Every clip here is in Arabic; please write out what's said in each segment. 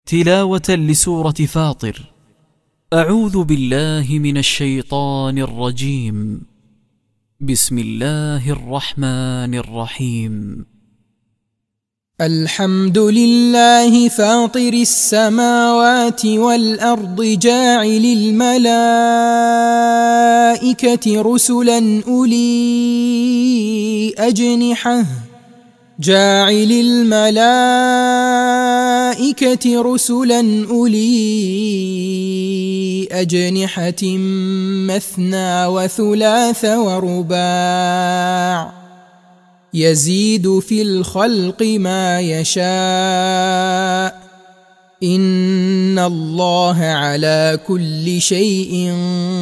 تلاوة لسورة فاطر. أعوذ بالله من الشيطان الرجيم. بسم الله الرحمن الرحيم. الحمد لله فاطر السماوات والأرض جاعل الملائكة رسلا أولي أجنحة مثنى وثلاث ورباع يزيد في الخلق ما يشاء إن الله على كل شيء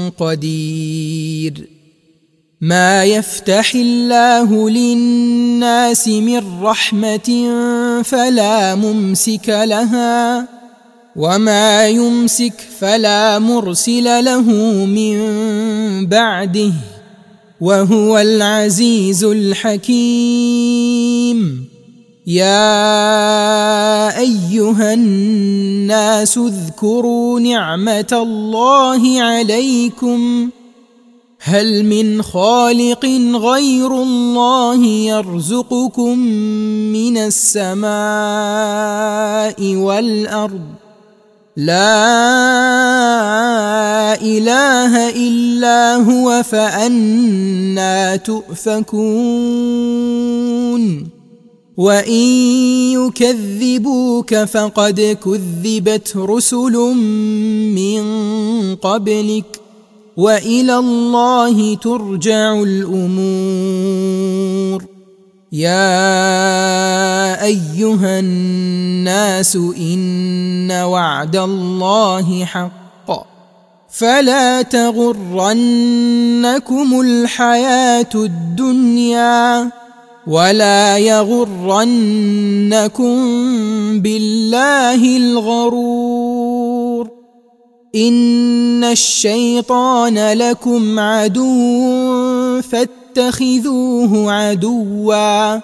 قدير. ما يفتح الله للناس من رحمة فلا ممسك لها وما يمسك فلا مرسل له من بعده وهو العزيز الحكيم. يا أيها الناس اذكروا نعمة الله عليكم هل من خالق غير الله يرزقكم من السماء والأرض لا إله إلا هو فأنى تؤفكون. وإن يكذبوك فقد كذبت رسل من قبلك وإلى الله ترجع الأمور. يا أيها الناس إن وعد الله حق فلا تغرنكم الحياة الدنيا ولا يغرنكم بالله الغرور. إن الشيطان لكم عدو فاتخذوه عدوا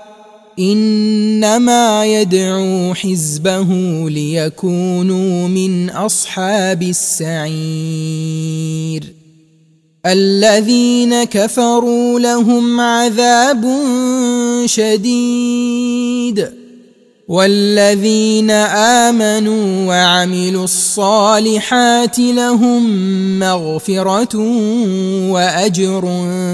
إنما يدعو حزبه ليكونوا من أصحاب السعير. الذين كفروا لهم عذاب شديد والذين آمنوا وعملوا الصالحات لهم مغفرة وأجر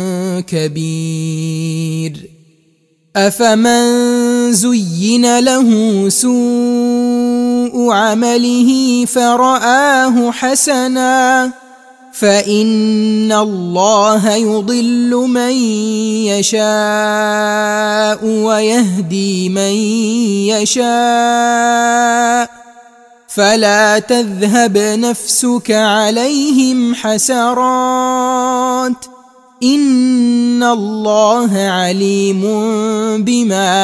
كبير. أفمن زين له سوء عمله فرآه حسنا فإن الله يضل من يشاء ويهدي من يشاء فلا تذهب نفسك عليهم حسرات إن الله عليم بما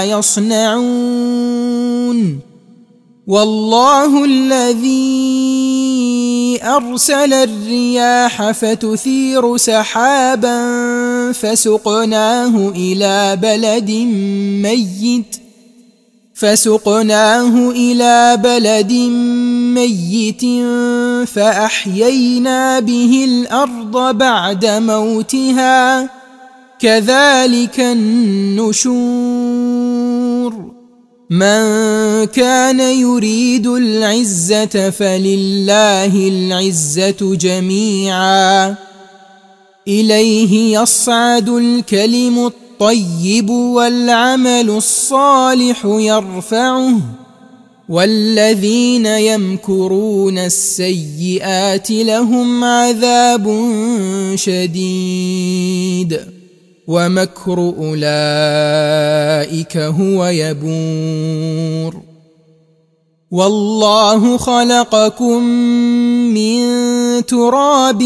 يصنعون. والله الذي أرسل الرياح فتثير سحابا فسقناه إلى بلد ميت فأحيينا به الأرض بعد موتها كذلك النشور. من كان يريد العزة فلله العزة جميعا إليه يصعد الكلم الطيب والعمل الصالح يرفعه والذين يمكرون السيئات لهم عذاب شديد ومكر أولئك هو يبور. والله خلقكم من تراب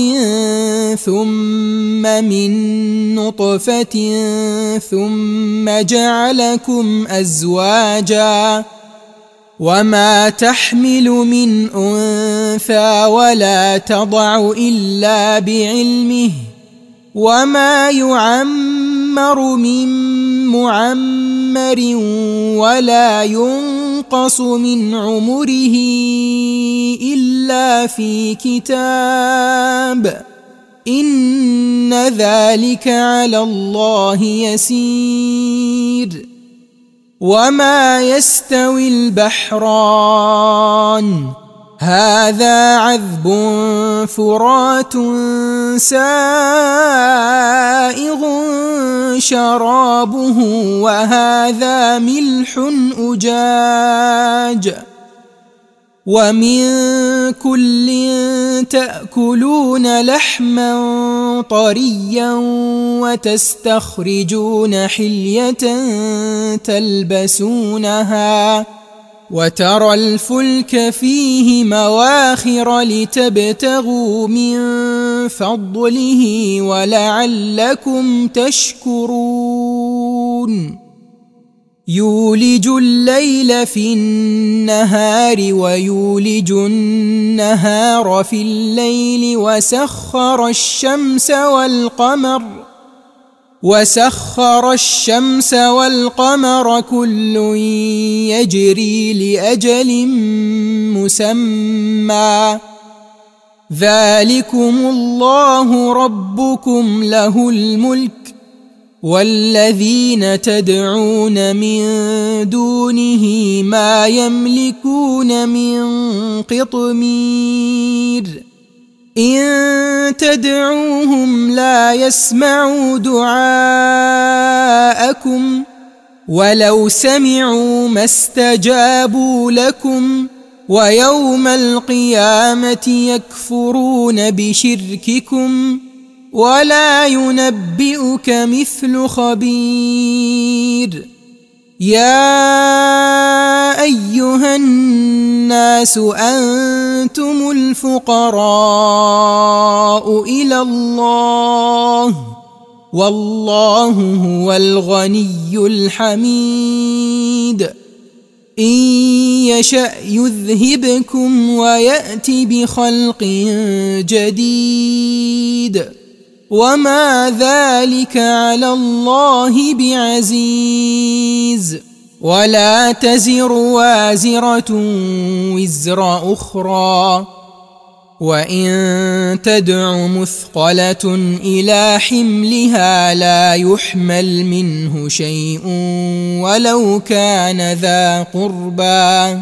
ثم من نطفة ثم جعلكم أزواجا وما تحمل من أنثى ولا تضع إلا بعلمه وما يعمر من معمر ولا ينقص من عمره إلا في كتاب إن ذلك على الله يسير. وما يستوي البحران هذا عذب فرات سائغ شرابه وهذا ملح أجاج ومن كل تأكلون لحما طريا وتستخرجون حلية تلبسونها وترى الفلك فيه مواخر لتبتغوا من فضله ولعلكم تشكرون. يولج الليل في النهار ويولج النهار في الليل وسخر الشمس والقمر كل يجري لأجل مسمى ذلكم الله ربكم له الملك والذين تدعون من دونه ما يملكون من قطمير إن تدعوهم لا يسمعوا دعاءكم ولو سمعوا ما استجابوا لكم ويوم القيامة يكفرون بشرككم ولا ينبئك مثل خبير. يا أيها الناس أنتم الفقراء إلى الله والله هو الغني الحميد. إن يشأ يذهبكم ويأت بخلق جديد وما ذلك على الله بعزيز. ولا تزر وازرة وزر أخرى وإن تدع مثقلة إلى حملها لا يحمل منه شيء ولو كان ذا قربى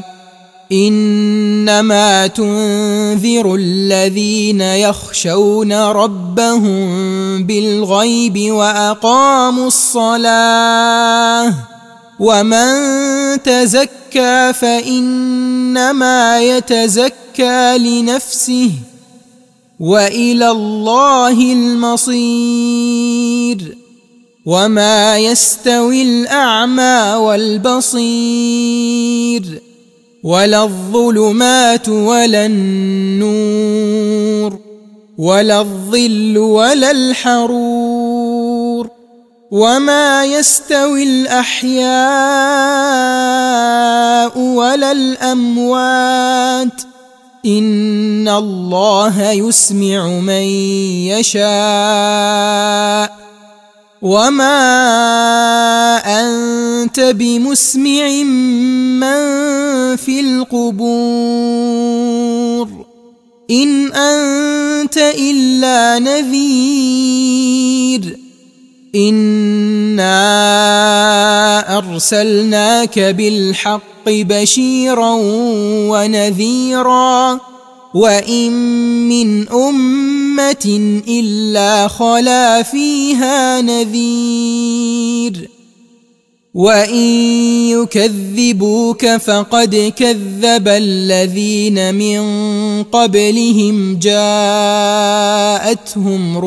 إنما تنذر الذين يخشون ربهم بالغيب وأقاموا الصلاة ومن تزكى فإنما يتزكى لنفسه وإلى الله المصير. وما يستوي الأعمى والبصير ولا الظلمات ولا النور ولا الظل ولا الحرور وما يستوي الأحياء ولا الأموات إن الله يسمع من يشاء وما أنت بمسمع من في القبور إن أنت إلا نذير. إنا أرسلناك بالحق بشيرا ونذيرا وإن من أمة إلا خلا فيها نذير وإن يكذبوك فقد كذب الذين من قبلهم جاءتهم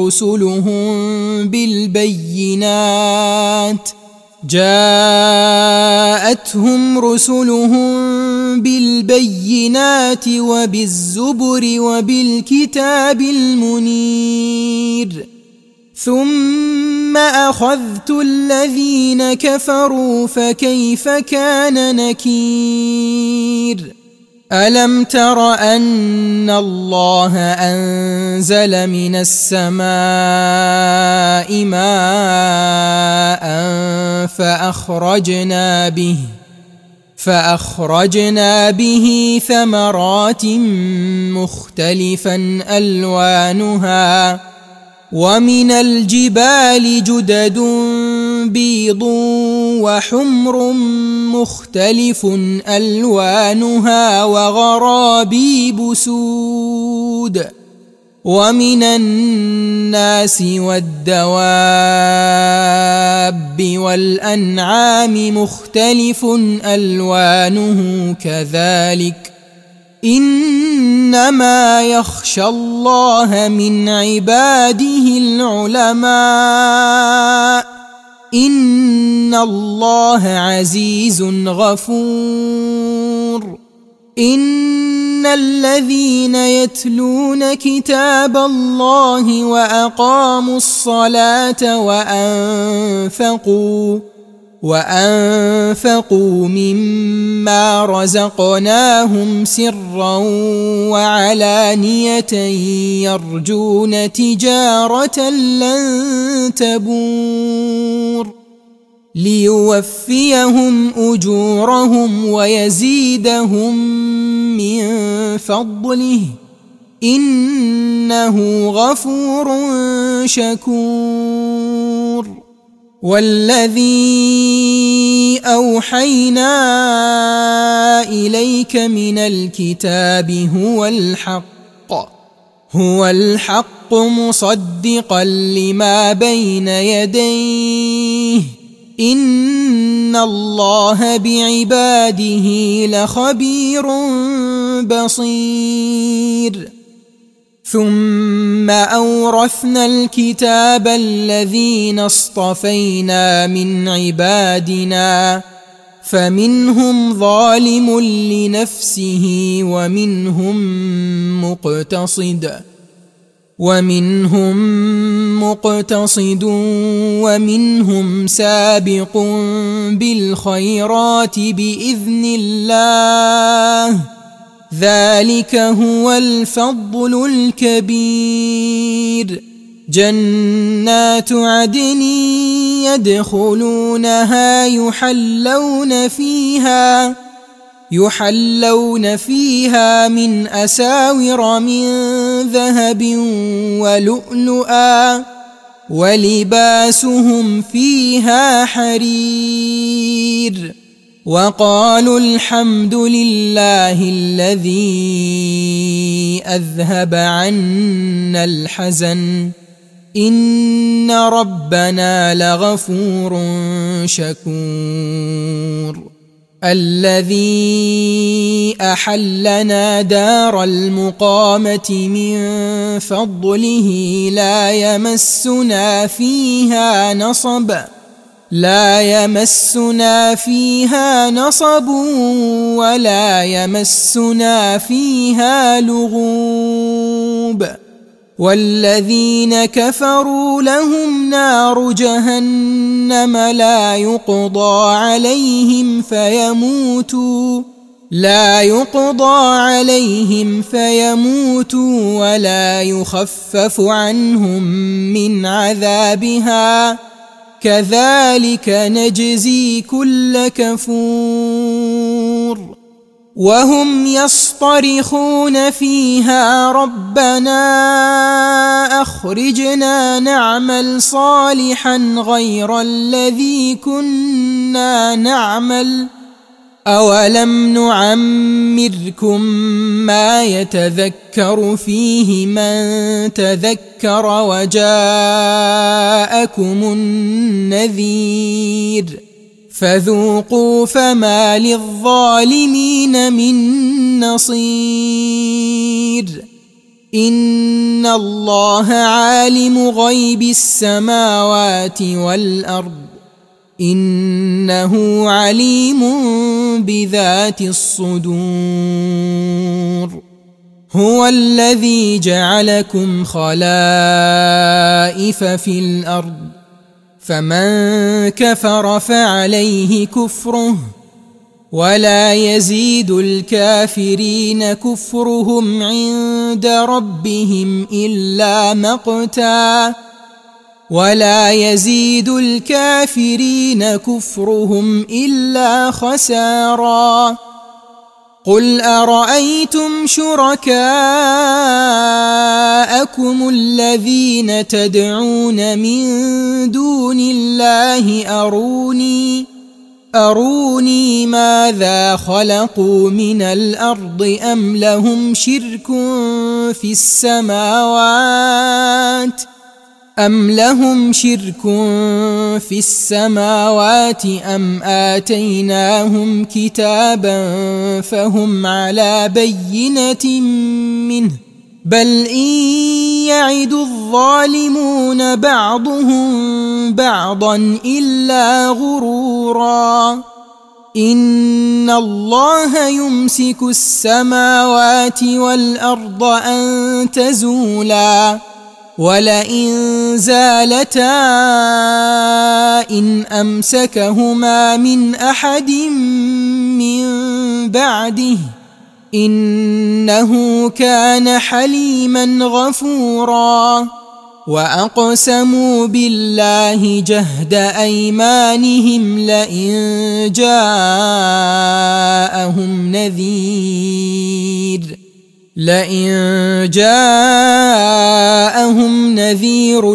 رسلهم بالبينات وبالزبر وبالكتاب المنير ثم أخذت الذين كفروا فكيف كان نكير. ألم تر أن الله أنزل من السماء فأخرجنا به ثمرات مختلفا ألوانها ومن الجبال جدد بيض وحمر مختلف ألوانها وغرابيب سود ومن الناس والدواب والأنعام مختلف ألوانه كذلك إنما يخشى الله من عباده العلماء إن الله عزيز غفور إن الذين يتلون كتاب الله وأقاموا الصلاة وأنفقوا مما رزقناهم سرا وعلانية يرجون تجارة لن تبور ليوفيهم أجورهم ويزيدهم من فضله إنه غفور شكور والذي أوحينا إليك من الكتاب هو الحق مصدقا لما بين يديه إن الله بعباده لخبير بصير ثم أورثنا الكتاب الذين اصطفينا من عبادنا فمنهم ظالم لنفسه ومنهم مقتصد ومنهم سابق بالخيرات بإذن الله ذلك هو الفضل الكبير جنات عدن يدخلونها يحلون فيها من أساور من ذهب ولؤلؤا ولباسهم فيها حرير وقالوا الحمد لله الذي أذهب عنا الحزن إن ربنا لغفور شكور الذي أحلنا دار المقامة من فضله لا يمسنا فيها نصب ولا يمسنا فيها لغوب والذين كفروا لهم نار جهنم لا يقضى عليهم فيموتوا ولا يخفف عنهم من عذابها كذلك نجزي كل كفور وهم يصطرخون فيها ربنا أخرجنا نعمل صالحا غير الذي كنا نعمل أولم نعمركم ما يتذكر فيه من تذكر وجاءكم النذير فذوقوا فما للظالمين من نصير إن الله عالم غيب السماوات والأرض إنه عليم بذات الصدور هو الذي جعلكم خلائف في الأرض فمن كفر فعليه كفره ولا يزيد الكافرين كفرهم عند ربهم إلا مقتا ولا يزيد الكافرين كفرهم إلا خسارا. قل أرأيتم شركاءكم الذين تدعون من دون الله أروني ماذا خلقوا من الأرض أم لهم شرك في السماوات أم آتيناهم كتابا فهم على بينة منه بل إن يعد الظالمون بعضهم بعضا إلا غرورا. إن الله يمسك السماوات والأرض أن تزولا ولئن زالتا إن أمسكهما من أحد من بعده إنه كان حليما غفورا. وأقسموا بالله جهد أيمانهم لئن جاءهم نذير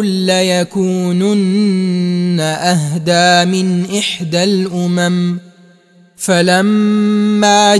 ليكونن أهدى من إحدى الأمم فلما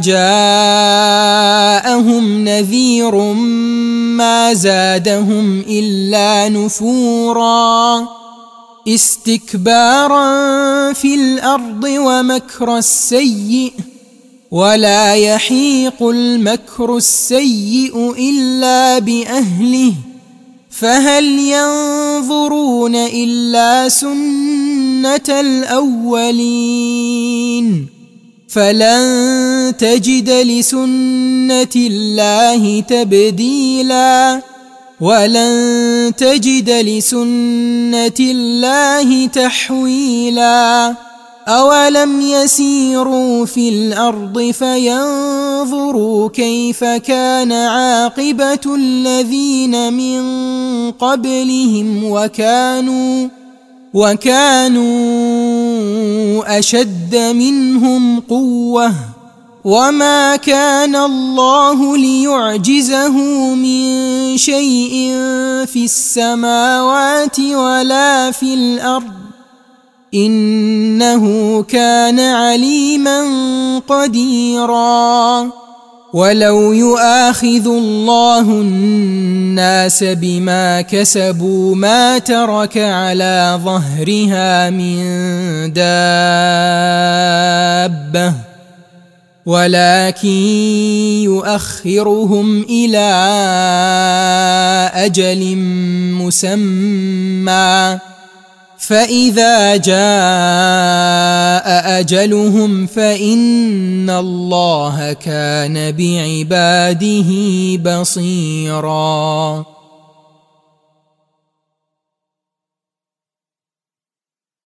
جاءهم نذير ما زادهم إلا نفورا استكبارا في الأرض ومكر السيء ولا يحيق المكر السيء إلا بأهله فهل ينظرون إلا سنة الأولين فلن تجد لسنة الله تبديلا ولن تجد لسنة الله تحويلا. أولم يسيروا في الأرض فينظروا كيف كان عاقبة الذين من قبلهم وكانوا أشد منهم قوة وما كان الله ليعجزه من شيء في السماوات ولا في الأرض إنه كان عليما قديرا. ولو يؤاخذ الله الناس بما كسبوا ما ترك على ظهرها من دابة ولكن يؤخرهم إلى أجل مسمى فإذا جاء أجلهم فإن الله كان بعباده بصيراً.